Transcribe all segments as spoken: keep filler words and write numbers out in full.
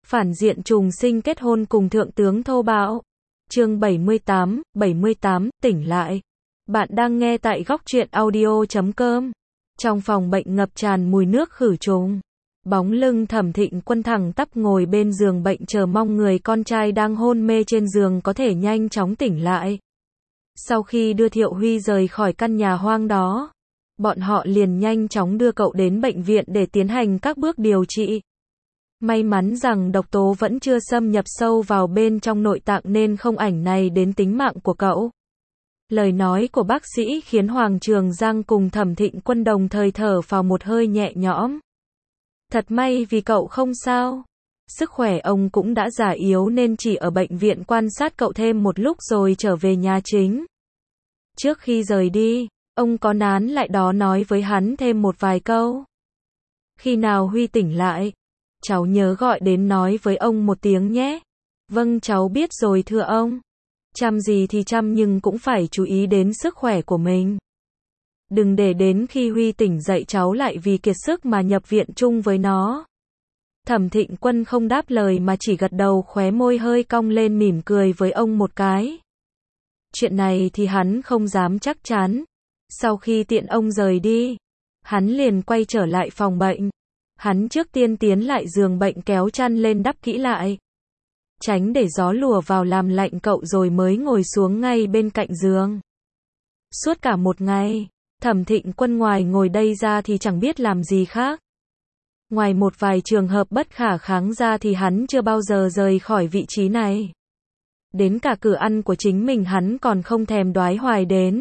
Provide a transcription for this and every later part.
Phản diện trùng sinh kết hôn cùng thượng tướng thô bạo. Chương bảy mươi tám, bảy mươi tám, tỉnh lại. Bạn đang nghe tại góc truyện audio chấm com. Trong phòng bệnh ngập tràn mùi nước khử trùng. Bóng lưng Thẩm Thịnh Quân thẳng tắp ngồi bên giường bệnh chờ mong người con trai đang hôn mê trên giường có thể nhanh chóng tỉnh lại. Sau khi đưa Thiệu Huy rời khỏi căn nhà hoang đó, bọn họ liền nhanh chóng đưa cậu đến bệnh viện để tiến hành các bước điều trị. May mắn rằng độc tố vẫn chưa xâm nhập sâu vào bên trong nội tạng nên không ảnh này đến tính mạng của cậu. Lời nói của bác sĩ khiến Hoàng Trường Giang cùng Thẩm Thịnh Quân đồng thời thở phào một hơi nhẹ nhõm. Thật may vì cậu không sao. Sức khỏe ông cũng đã già yếu nên chỉ ở bệnh viện quan sát cậu thêm một lúc rồi trở về nhà chính. Trước khi rời đi, ông có nán lại đó nói với hắn thêm một vài câu. Khi nào Huy tỉnh lại, cháu nhớ gọi đến nói với ông một tiếng nhé. Vâng, cháu biết rồi thưa ông. Chăm gì thì chăm nhưng cũng phải chú ý đến sức khỏe của mình. Đừng để đến khi Huy tỉnh dậy cháu lại vì kiệt sức mà nhập viện chung với nó. Thẩm Thịnh Quân không đáp lời mà chỉ gật đầu, khóe môi hơi cong lên mỉm cười với ông một cái. Chuyện này thì hắn không dám chắc chắn. Sau khi tiện ông rời đi, hắn liền quay trở lại phòng bệnh. Hắn trước tiên tiến lại giường bệnh kéo chăn lên đắp kỹ lại. Tránh để gió lùa vào làm lạnh cậu rồi mới ngồi xuống ngay bên cạnh giường. Suốt cả một ngày, Thẩm Thịnh Quân ngoài ngồi đây ra thì chẳng biết làm gì khác. Ngoài một vài trường hợp bất khả kháng ra thì hắn chưa bao giờ rời khỏi vị trí này. Đến cả cửa ăn của chính mình hắn còn không thèm đoái hoài đến.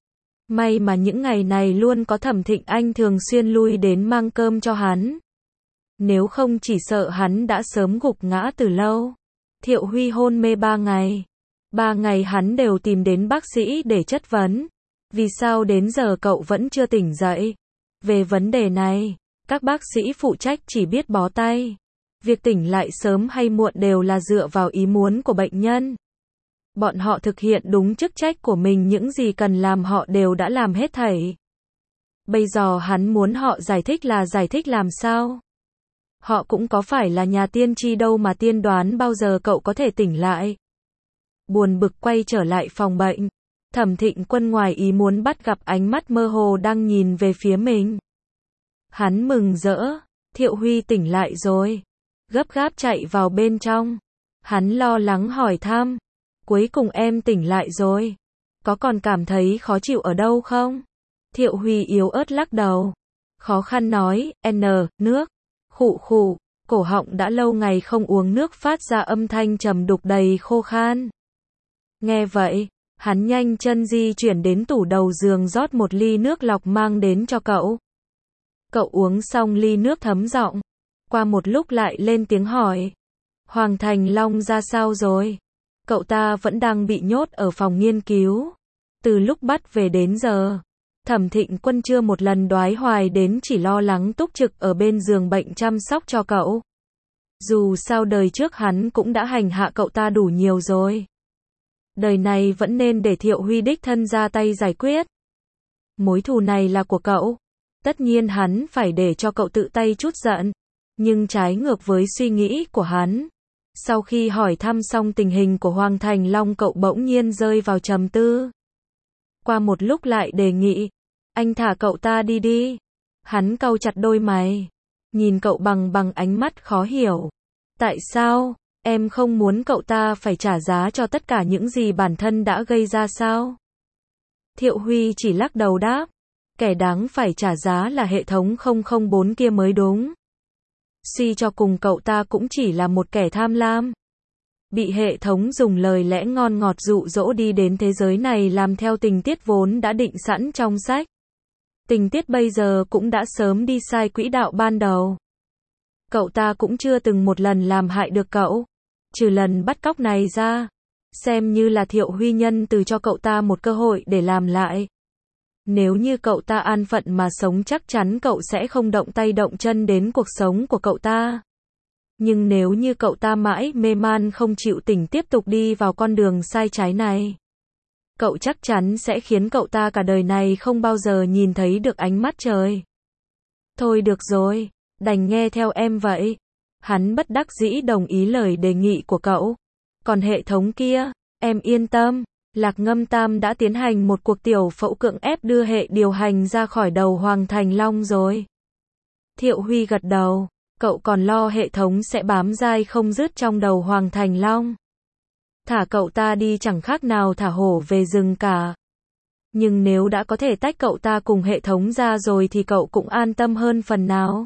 May mà những ngày này luôn có Thẩm Thịnh Anh thường xuyên lui đến mang cơm cho hắn. Nếu không chỉ sợ hắn đã sớm gục ngã từ lâu. Thiệu Huy hôn mê ba ngày. Ba ngày hắn đều tìm đến bác sĩ để chất vấn. Vì sao đến giờ cậu vẫn chưa tỉnh dậy? Về vấn đề này, các bác sĩ phụ trách chỉ biết bó tay. Việc tỉnh lại sớm hay muộn đều là dựa vào ý muốn của bệnh nhân. Bọn họ thực hiện đúng chức trách của mình, những gì cần làm họ đều đã làm hết thảy. Bây giờ hắn muốn họ giải thích là giải thích làm sao? Họ cũng có phải là nhà tiên tri đâu mà tiên đoán bao giờ cậu có thể tỉnh lại. Buồn bực quay trở lại phòng bệnh. Thẩm Thịnh Quân ngoài ý muốn bắt gặp ánh mắt mơ hồ đang nhìn về phía mình. Hắn mừng rỡ, Thiệu Huy tỉnh lại rồi. Gấp gáp chạy vào bên trong. Hắn lo lắng hỏi thăm. Cuối cùng em tỉnh lại rồi. Có còn cảm thấy khó chịu ở đâu không? Thiệu Huy yếu ớt lắc đầu. Khó khăn nói, N, nước. Khụ khụ, cổ họng đã lâu ngày không uống nước phát ra âm thanh trầm đục đầy khô khan. Nghe vậy, hắn nhanh chân di chuyển đến tủ đầu giường rót một ly nước lọc mang đến cho cậu. Cậu uống xong ly nước thấm giọng. Qua một lúc lại lên tiếng hỏi. Hoàng Thành Long ra sao rồi? Cậu ta vẫn đang bị nhốt ở phòng nghiên cứu. Từ lúc bắt về đến giờ, Thẩm Thịnh Quân chưa một lần đoái hoài đến, chỉ lo lắng túc trực ở bên giường bệnh chăm sóc cho cậu. Dù sao đời trước hắn cũng đã hành hạ cậu ta đủ nhiều rồi. Đời này vẫn nên để Thiệu Huy đích thân ra tay giải quyết. Mối thù này là của cậu. Tất nhiên hắn phải để cho cậu tự tay trút giận. Nhưng trái ngược với suy nghĩ của hắn. Sau khi hỏi thăm xong tình hình của Hoàng Thành Long, cậu bỗng nhiên rơi vào trầm tư. Qua một lúc lại đề nghị. Anh thả cậu ta đi đi. Hắn cau chặt đôi mày. Nhìn cậu bằng bằng ánh mắt khó hiểu. Tại sao? Em không muốn cậu ta phải trả giá cho tất cả những gì bản thân đã gây ra sao? Thiệu Huy chỉ lắc đầu đáp. Kẻ đáng phải trả giá là hệ thống không không bốn kia mới đúng. Suy cho cùng cậu ta cũng chỉ là một kẻ tham lam. Bị hệ thống dùng lời lẽ ngon ngọt dụ dỗ đi đến thế giới này làm theo tình tiết vốn đã định sẵn trong sách. Tình tiết bây giờ cũng đã sớm đi sai quỹ đạo ban đầu. Cậu ta cũng chưa từng một lần làm hại được cậu. Trừ lần bắt cóc này ra, xem như là Thiệu Huy nhân từ cho cậu ta một cơ hội để làm lại. Nếu như cậu ta an phận mà sống chắc chắn cậu sẽ không động tay động chân đến cuộc sống của cậu ta. Nhưng nếu như cậu ta mãi mê man không chịu tỉnh tiếp tục đi vào con đường sai trái này, cậu chắc chắn sẽ khiến cậu ta cả đời này không bao giờ nhìn thấy được ánh mắt trời. Thôi được rồi, đành nghe theo em vậy. Hắn bất đắc dĩ đồng ý lời đề nghị của cậu. Còn hệ thống kia, em yên tâm, Lạc Ngâm Tam đã tiến hành một cuộc tiểu phẫu cưỡng ép đưa hệ điều hành ra khỏi đầu Hoàng Thành Long rồi. Thiệu Huy gật đầu, cậu còn lo hệ thống sẽ bám dai không dứt trong đầu Hoàng Thành Long. Thả cậu ta đi chẳng khác nào thả hổ về rừng cả. Nhưng nếu đã có thể tách cậu ta cùng hệ thống ra rồi thì cậu cũng an tâm hơn phần nào.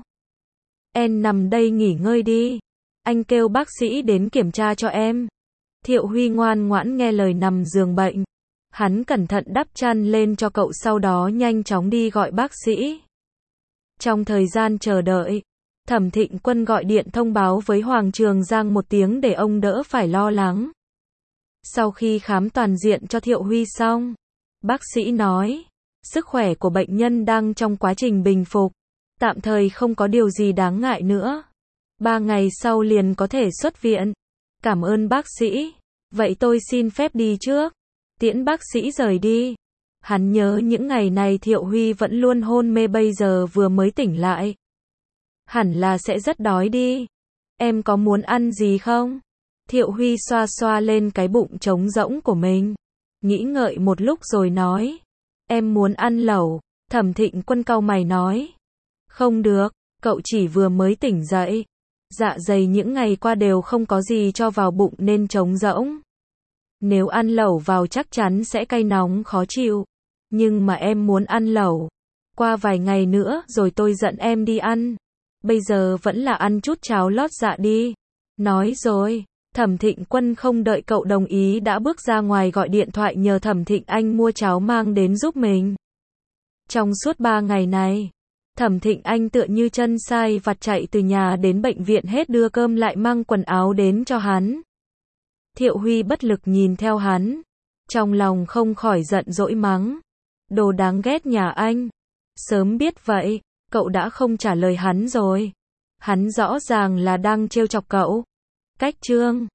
Em nằm đây nghỉ ngơi đi. Anh kêu bác sĩ đến kiểm tra cho em. Thiệu Huy ngoan ngoãn nghe lời nằm giường bệnh. Hắn cẩn thận đắp chăn lên cho cậu sau đó nhanh chóng đi gọi bác sĩ. Trong thời gian chờ đợi, Thẩm Thịnh Quân gọi điện thông báo với Hoàng Trường Giang một tiếng để ông đỡ phải lo lắng. Sau khi khám toàn diện cho Thiệu Huy xong, bác sĩ nói, sức khỏe của bệnh nhân đang trong quá trình bình phục, tạm thời không có điều gì đáng ngại nữa. Ba ngày sau liền có thể xuất viện. Cảm ơn bác sĩ. Vậy tôi xin phép đi trước. Tiễn bác sĩ rời đi. Hắn nhớ những ngày này Thiệu Huy vẫn luôn hôn mê, bây giờ vừa mới tỉnh lại. Hẳn là sẽ rất đói đi. Em có muốn ăn gì không? Thiệu Huy xoa xoa lên cái bụng trống rỗng của mình. Nghĩ ngợi một lúc rồi nói. Em muốn ăn lẩu. Thẩm Thịnh Quân cau mày nói. Không được, cậu chỉ vừa mới tỉnh dậy. Dạ dày những ngày qua đều không có gì cho vào bụng nên trống rỗng. Nếu ăn lẩu vào chắc chắn sẽ cay nóng khó chịu. Nhưng mà em muốn ăn lẩu. Qua vài ngày nữa rồi tôi dẫn em đi ăn. Bây giờ vẫn là ăn chút cháo lót dạ đi. Nói rồi, Thẩm Thịnh Quân không đợi cậu đồng ý đã bước ra ngoài gọi điện thoại nhờ Thẩm Thịnh Anh mua cháo mang đến giúp mình. Trong suốt ba ngày này, Thẩm Thịnh Anh tựa như chân sai vặt chạy từ nhà đến bệnh viện hết đưa cơm lại mang quần áo đến cho hắn. Thiệu Huy bất lực nhìn theo hắn, trong lòng không khỏi giận dỗi mắng. Đồ đáng ghét nhà anh. Sớm biết vậy, cậu đã không trả lời hắn rồi. Hắn rõ ràng là đang trêu chọc cậu. Cách chương